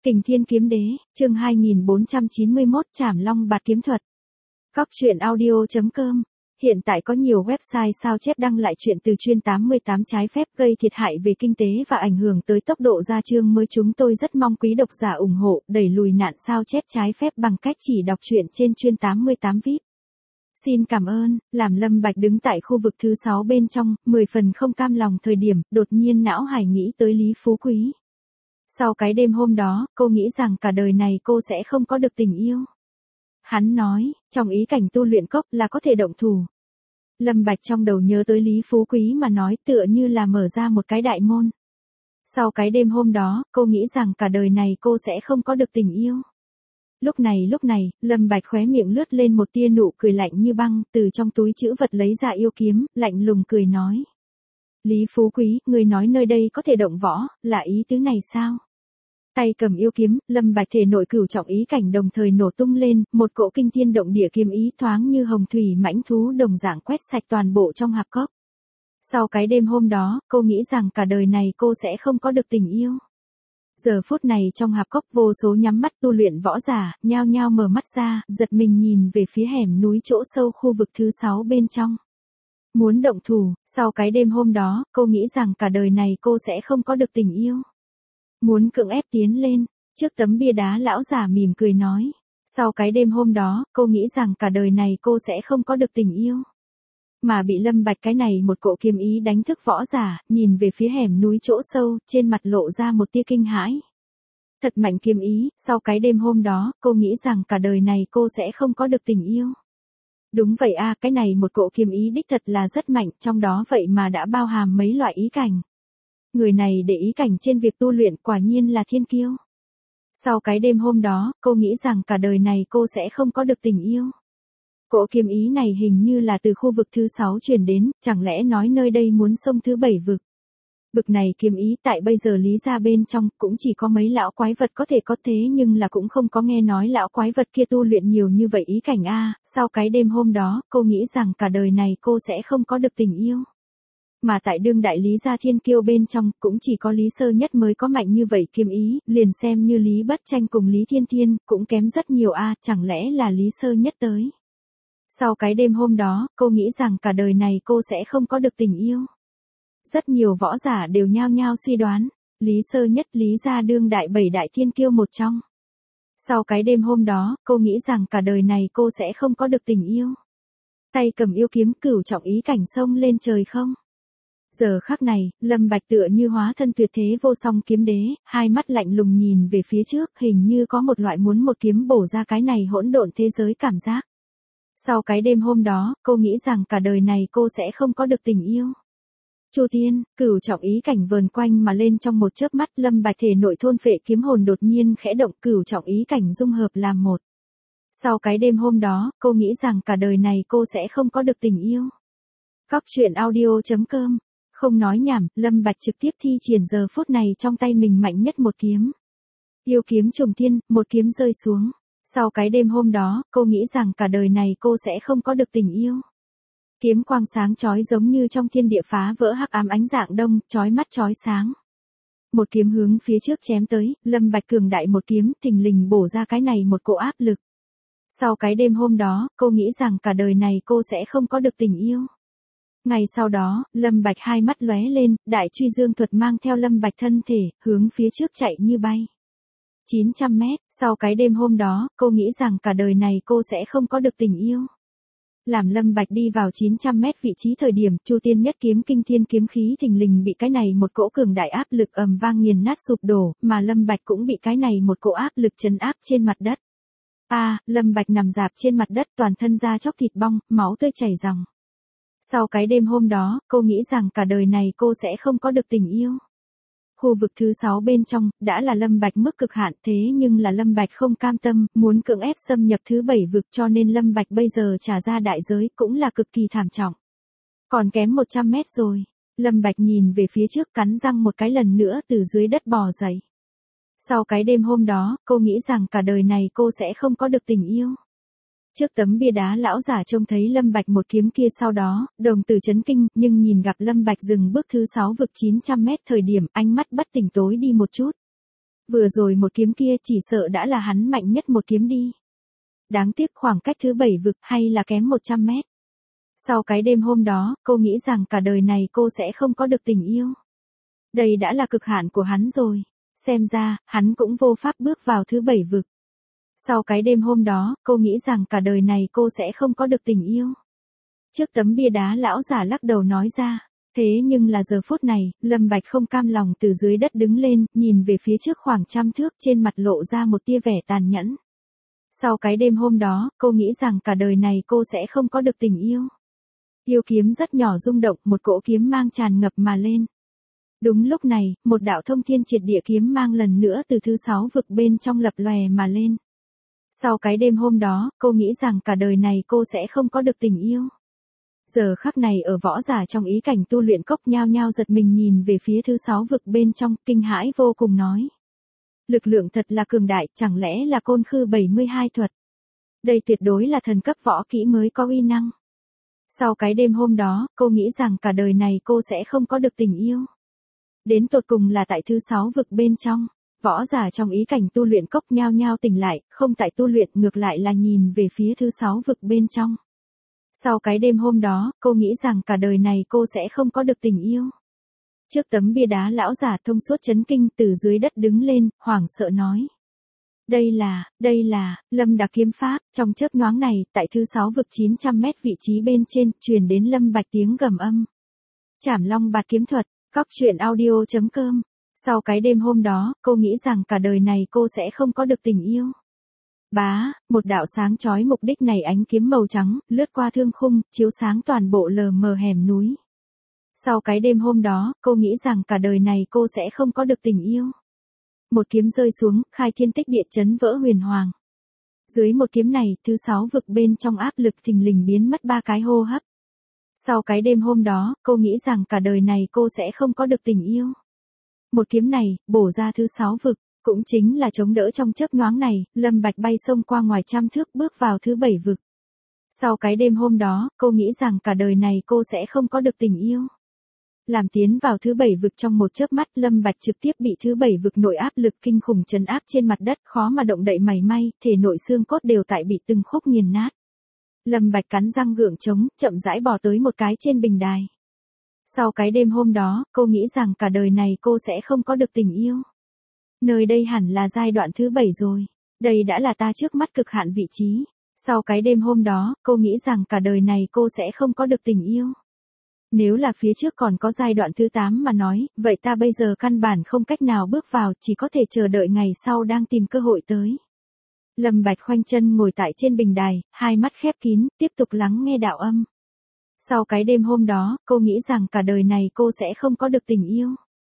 Kình Thiên Kiếm Đế, chương 2491 Trảm Long Bạt Kiếm Thuật. Góc truyện audio.com. Hiện tại có nhiều website sao chép đăng lại chuyện từ chuyên 88 trái phép gây thiệt hại về kinh tế và ảnh hưởng tới tốc độ ra chương mới. Chúng tôi rất mong quý độc giả ủng hộ đẩy lùi nạn sao chép trái phép bằng cách chỉ đọc truyện trên chuyên 88 VIP. Xin cảm ơn. Làm Lâm Bạch đứng tại khu vực thứ 6 bên trong, 10 phần không cam lòng thời điểm, đột nhiên não hải nghĩ tới Lý Phú Quý. Sau cái đêm hôm đó, cô nghĩ rằng cả đời này cô sẽ không có được tình yêu. Hắn nói, trong ý cảnh tu luyện cốc là có thể động thủ. Lâm Bạch trong đầu nhớ tới Lý Phú Quý mà nói tựa như là mở ra một cái đại môn. Sau cái đêm hôm đó, cô nghĩ rằng cả đời này cô sẽ không có được tình yêu. Lúc này, Lâm Bạch khóe miệng lướt lên một tia nụ cười lạnh như băng, từ trong túi trữ vật lấy ra yêu kiếm, lạnh lùng cười nói. Lý Phú Quý, người nói nơi đây có thể động võ, là ý tứ này sao? Tay cầm yêu kiếm, Lâm Bạch thể nội cửu trọng ý cảnh đồng thời nổ tung lên, một cỗ kinh thiên động địa kiếm ý thoáng như hồng thủy mãnh thú đồng dạng quét sạch toàn bộ trong hạp cốc. Sau cái đêm hôm đó, cô nghĩ rằng cả đời này cô sẽ không có được tình yêu. Giờ phút này trong hạp cốc vô số nhắm mắt tu luyện võ giả, nhao nhao mở mắt ra, giật mình nhìn về phía hẻm núi chỗ sâu khu vực thứ 6 bên trong. Muốn động thủ, sau cái đêm hôm đó, cô nghĩ rằng cả đời này cô sẽ không có được tình yêu. Muốn cưỡng ép tiến lên, trước tấm bia đá lão giả mỉm cười nói. Sau cái đêm hôm đó, cô nghĩ rằng cả đời này cô sẽ không có được tình yêu. Mà bị Lâm Bạch cái này một cỗ kiếm ý đánh thức võ giả, nhìn về phía hẻm núi chỗ sâu, trên mặt lộ ra một tia kinh hãi. Thật mạnh kiếm ý, sau cái đêm hôm đó, cô nghĩ rằng cả đời này cô sẽ không có được tình yêu. Đúng vậy a, cái này một cỗ kiếm ý đích thật là rất mạnh, trong đó vậy mà đã bao hàm mấy loại ý cảnh. Người này để ý cảnh trên việc tu luyện quả nhiên là thiên kiêu. Sau cái đêm hôm đó, cô nghĩ rằng cả đời này cô sẽ không có được tình yêu. Cỗ kiếm ý này hình như là từ khu vực thứ 6 truyền đến, chẳng lẽ nói nơi đây muốn xông thứ 7 vực. Vực này kiếm ý tại bây giờ lý ra bên trong, cũng chỉ có mấy lão quái vật có thể có thế nhưng là cũng không có nghe nói lão quái vật kia tu luyện nhiều như vậy ý cảnh a. Sau cái đêm hôm đó, cô nghĩ rằng cả đời này cô sẽ không có được tình yêu. Mà tại đương đại Lý gia thiên kiêu bên trong, cũng chỉ có Lý Sơ Nhất mới có mạnh như vậy kiếm ý, liền xem như Lý Bất Tranh cùng Lý Thiên Thiên, cũng kém rất nhiều a, chẳng lẽ là Lý Sơ Nhất tới. Sau cái đêm hôm đó, cô nghĩ rằng cả đời này cô sẽ không có được tình yêu. Rất nhiều võ giả đều nhao nhao suy đoán, Lý Sơ Nhất Lý gia đương đại 7 đại thiên kiêu một trong. Sau cái đêm hôm đó, cô nghĩ rằng cả đời này cô sẽ không có được tình yêu. Tay cầm yêu kiếm cửu trọng ý cảnh xông lên trời không. Giờ khắc này, Lâm Bạch tựa như hóa thân tuyệt thế vô song kiếm đế, hai mắt lạnh lùng nhìn về phía trước, hình như có một loại muốn một kiếm bổ ra cái này hỗn độn thế giới cảm giác. Sau cái đêm hôm đó, cô nghĩ rằng cả đời này cô sẽ không có được tình yêu. Chu Tiên, cửu trọng ý cảnh vờn quanh mà lên trong một chớp mắt, Lâm Bạch thể nội thôn phệ kiếm hồn đột nhiên khẽ động, cửu trọng ý cảnh dung hợp làm một. Sau cái đêm hôm đó, cô nghĩ rằng cả đời này cô sẽ không có được tình yêu. Góc truyện audio.com. Không nói nhảm, Lâm Bạch trực tiếp thi triển giờ phút này trong tay mình mạnh nhất một kiếm. Yêu kiếm trùng thiên, một kiếm rơi xuống. Sau cái đêm hôm đó, cô nghĩ rằng cả đời này cô sẽ không có được tình yêu. Kiếm quang sáng chói giống như trong thiên địa phá vỡ hắc ám ánh dạng đông, chói mắt chói sáng. Một kiếm hướng phía trước chém tới, Lâm Bạch cường đại một kiếm, thình lình bổ ra cái này một cỗ áp lực. Sau cái đêm hôm đó, cô nghĩ rằng cả đời này cô sẽ không có được tình yêu. Ngày sau đó, Lâm Bạch hai mắt lóe lên, đại truy dương thuật mang theo Lâm Bạch thân thể, hướng phía trước chạy như bay. 900 mét, sau cái đêm hôm đó, cô nghĩ rằng cả đời này cô sẽ không có được tình yêu. Làm Lâm Bạch đi vào 900 mét vị trí thời điểm, Chu Tiên nhất kiếm kinh thiên kiếm khí thình lình bị cái này một cỗ cường đại áp lực ầm vang nghiền nát sụp đổ, mà Lâm Bạch cũng bị cái này một cỗ áp lực trấn áp trên mặt đất. Lâm Bạch nằm rạp trên mặt đất, toàn thân da chóc thịt bong, máu tươi chảy ròng. Sau cái đêm hôm đó, cô nghĩ rằng cả đời này cô sẽ không có được tình yêu. Khu vực thứ 6 bên trong, đã là Lâm Bạch mức cực hạn, thế nhưng là Lâm Bạch không cam tâm, muốn cưỡng ép xâm nhập thứ 7 vực, cho nên Lâm Bạch bây giờ trả ra đại giới, cũng là cực kỳ thảm trọng. Còn kém 100 mét rồi. Lâm Bạch nhìn về phía trước, cắn răng một cái lần nữa từ dưới đất bò dậy. Sau cái đêm hôm đó, cô nghĩ rằng cả đời này cô sẽ không có được tình yêu. Trước tấm bia đá lão giả trông thấy Lâm Bạch một kiếm kia, sau đó, đồng tử chấn kinh, nhưng nhìn gặp Lâm Bạch dừng bước thứ 6 vực 900 mét thời điểm, ánh mắt bất tỉnh tối đi một chút. Vừa rồi một kiếm kia chỉ sợ đã là hắn mạnh nhất một kiếm đi. Đáng tiếc khoảng cách thứ 7 vực hay là kém 100 mét. Sau cái đêm hôm đó, cô nghĩ rằng cả đời này cô sẽ không có được tình yêu. Đây đã là cực hạn của hắn rồi. Xem ra, hắn cũng vô pháp bước vào thứ 7 vực. Sau cái đêm hôm đó, cô nghĩ rằng cả đời này cô sẽ không có được tình yêu. Trước tấm bia đá lão giả lắc đầu nói ra. Thế nhưng là giờ phút này, Lâm Bạch không cam lòng từ dưới đất đứng lên, nhìn về phía trước khoảng trăm thước, trên mặt lộ ra một tia vẻ tàn nhẫn. Sau cái đêm hôm đó, cô nghĩ rằng cả đời này cô sẽ không có được tình yêu. Yêu kiếm rất nhỏ rung động, một cỗ kiếm mang tràn ngập mà lên. Đúng lúc này, một đạo thông thiên triệt địa kiếm mang lần nữa từ thứ 6 vực bên trong lập lòe mà lên. Sau cái đêm hôm đó, cô nghĩ rằng cả đời này cô sẽ không có được tình yêu. Giờ khắc này ở võ giả trong ý cảnh tu luyện cốc nhao nhao giật mình nhìn về phía thứ 6 vực bên trong, kinh hãi vô cùng nói. Lực lượng thật là cường đại, chẳng lẽ là côn khư 72 thuật. Đây tuyệt đối là thần cấp võ kỹ mới có uy năng. Sau cái đêm hôm đó, cô nghĩ rằng cả đời này cô sẽ không có được tình yêu. Đến tột cùng là tại thứ 6 vực bên trong, võ giả trong ý cảnh tu luyện cốc nhao nhao tỉnh lại, không tại tu luyện ngược lại là nhìn về phía thứ 6 vực bên trong. Sau cái đêm hôm đó, cô nghĩ rằng cả đời này cô sẽ không có được tình yêu. Trước tấm bia đá lão giả thông suốt chấn kinh từ dưới đất đứng lên, hoảng sợ nói. Đây là, Lâm Đặc kiếm pháp, trong chớp nhoáng này, tại thứ 6 vực 900 mét vị trí bên trên, truyền đến Lâm Bạch tiếng gầm âm. Trảm Long Bạt kiếm thuật, Cóc.truyện audio.com. Sau cái đêm hôm đó, cô nghĩ rằng cả đời này cô sẽ không có được tình yêu. Bá, một đạo sáng chói mục đích này ánh kiếm màu trắng, lướt qua thương khung, chiếu sáng toàn bộ lờ mờ hẻm núi. Sau cái đêm hôm đó, cô nghĩ rằng cả đời này cô sẽ không có được tình yêu. Một kiếm rơi xuống, khai thiên tích địa chấn vỡ huyền hoàng. Dưới một kiếm này, thứ 6 vực bên trong áp lực thình lình biến mất 3 cái hô hấp. Sau cái đêm hôm đó, cô nghĩ rằng cả đời này cô sẽ không có được tình yêu. Một kiếm này, bổ ra thứ 6 vực, cũng chính là chống đỡ trong chớp nhoáng này, Lâm Bạch bay xông qua ngoài trăm thước bước vào thứ 7 vực. Sau cái đêm hôm đó, cô nghĩ rằng cả đời này cô sẽ không có được tình yêu. Làm tiến vào thứ 7 vực trong một chớp mắt, Lâm Bạch trực tiếp bị thứ 7 vực nội áp lực kinh khủng trấn áp trên mặt đất, khó mà động đậy mảy may, thể nội xương cốt đều tại bị từng khúc nghiền nát. Lâm Bạch cắn răng gượng chống, chậm rãi bò tới một cái trên bình đài. Sau cái đêm hôm đó, cô nghĩ rằng cả đời này cô sẽ không có được tình yêu. Nơi đây hẳn là giai đoạn thứ 7 rồi. Đây đã là ta trước mắt cực hạn vị trí. Sau cái đêm hôm đó, cô nghĩ rằng cả đời này cô sẽ không có được tình yêu. Nếu là phía trước còn có giai đoạn thứ 8 mà nói, vậy ta bây giờ căn bản không cách nào bước vào, chỉ có thể chờ đợi ngày sau đang tìm cơ hội tới. Lâm Bạch khoanh chân ngồi tại trên bình đài, hai mắt khép kín, tiếp tục lắng nghe đạo âm. Sau cái đêm hôm đó, cô nghĩ rằng cả đời này cô sẽ không có được tình yêu.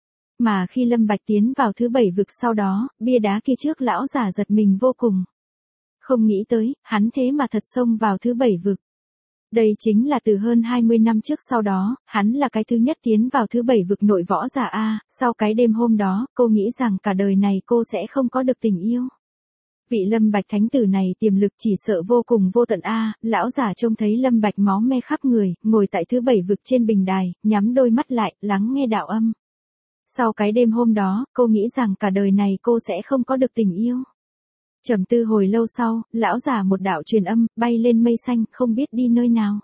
Mà khi Lâm Bạch tiến vào thứ 7 vực sau đó, bia đá kia trước lão giả giật mình vô cùng. Không nghĩ tới, hắn thế mà thật xông vào thứ 7 vực. Đây chính là từ hơn 20 năm trước sau đó, hắn là cái thứ nhất tiến vào thứ 7 vực nội võ giả A, sau cái đêm hôm đó, cô nghĩ rằng cả đời này cô sẽ không có được tình yêu. Vị Lâm Bạch thánh tử này tiềm lực chỉ sợ vô cùng vô tận A, lão giả trông thấy Lâm Bạch máu me khắp người, ngồi tại thứ 7 vực trên bình đài, nhắm đôi mắt lại, lắng nghe đạo âm. Sau cái đêm hôm đó, cô nghĩ rằng cả đời này cô sẽ không có được tình yêu. Trầm tư hồi lâu sau, lão giả một đạo truyền âm, bay lên mây xanh, không biết đi nơi nào.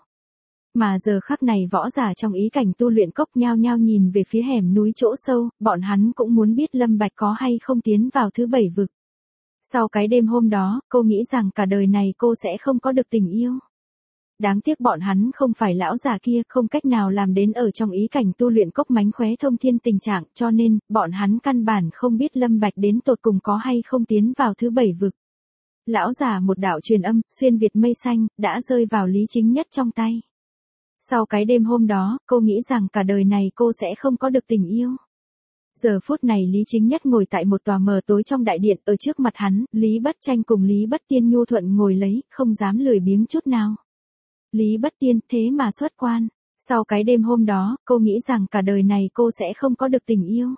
Mà giờ khắc này võ giả trong ý cảnh tu luyện cốc nhao nhao nhìn về phía hẻm núi chỗ sâu, bọn hắn cũng muốn biết Lâm Bạch có hay không tiến vào thứ 7 vực. Sau cái đêm hôm đó, cô nghĩ rằng cả đời này cô sẽ không có được tình yêu. Đáng tiếc bọn hắn không phải lão già kia, không cách nào làm đến ở trong ý cảnh tu luyện cốc mánh khóe thông thiên tình trạng, cho nên, bọn hắn căn bản không biết Lâm Bạch đến tột cùng có hay không tiến vào thứ 7 vực. Lão già một đạo truyền âm, xuyên việt mây xanh, đã rơi vào Lý Chính Nhất trong tay. Sau cái đêm hôm đó, cô nghĩ rằng cả đời này cô sẽ không có được tình yêu. Giờ phút này Lý Chính Nhất ngồi tại một tòa mờ tối trong đại điện, ở trước mặt hắn, Lý Bất Tranh cùng Lý Bất Tiên nhu thuận ngồi lấy, không dám lười biếng chút nào. Lý Bất Tiên thế mà xuất quan. Sau cái đêm hôm đó, cô nghĩ rằng cả đời này cô sẽ không có được tình yêu.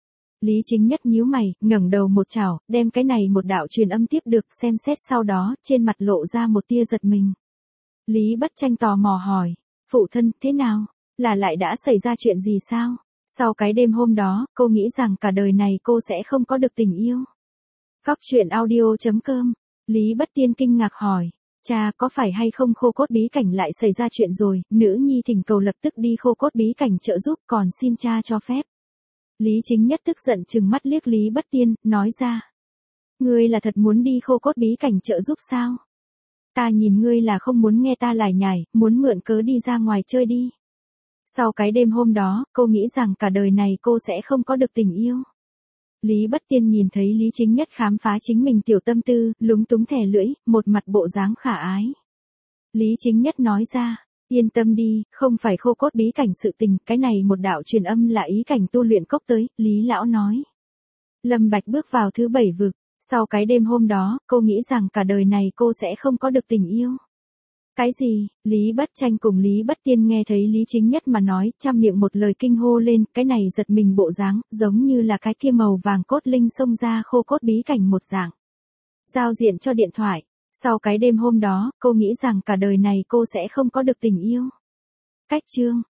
Lý Chính Nhất nhíu mày, ngẩng đầu một chảo, đem cái này một đạo truyền âm tiếp được, xem xét sau đó, trên mặt lộ ra một tia giật mình. Lý Bất Tranh tò mò hỏi, phụ thân, thế nào? Là lại đã xảy ra chuyện gì sao? Sau cái đêm hôm đó, cô nghĩ rằng cả đời này cô sẽ không có được tình yêu. Góc truyện audio.com. Lý Bất Tiên kinh ngạc hỏi. Cha, có phải hay không Khô Cốt bí cảnh lại xảy ra chuyện rồi? Nữ nhi thỉnh cầu lập tức đi Khô Cốt bí cảnh trợ giúp, còn xin cha cho phép. Lý Chính Nhất tức giận trừng mắt liếc Lý Bất Tiên, nói ra. Ngươi là thật muốn đi Khô Cốt bí cảnh trợ giúp sao? Ta nhìn ngươi là không muốn nghe ta lải nhải, muốn mượn cớ đi ra ngoài chơi đi. Sau cái đêm hôm đó, cô nghĩ rằng cả đời này cô sẽ không có được tình yêu. Lý Bất Tiên nhìn thấy Lý Chính Nhất khám phá chính mình tiểu tâm tư, lúng túng thè lưỡi, một mặt bộ dáng khả ái. Lý Chính Nhất nói ra, yên tâm đi, không phải Khô Cốt bí cảnh sự tình, cái này một đạo truyền âm là ý cảnh tu luyện cốc tới, Lý Lão nói. Lâm Bạch bước vào thứ 7 vực, sau cái đêm hôm đó, cô nghĩ rằng cả đời này cô sẽ không có được tình yêu. Cái gì? Lý Bất Tranh cùng Lý Bất Tiên nghe thấy Lý Chính Nhất mà nói, trăm miệng một lời kinh hô lên, cái này giật mình bộ dáng, giống như là cái kia màu vàng cốt linh xông ra Khô Cốt bí cảnh một dạng. Giao diện cho điện thoại. Sau cái đêm hôm đó, cô nghĩ rằng cả đời này cô sẽ không có được tình yêu. Cách chương.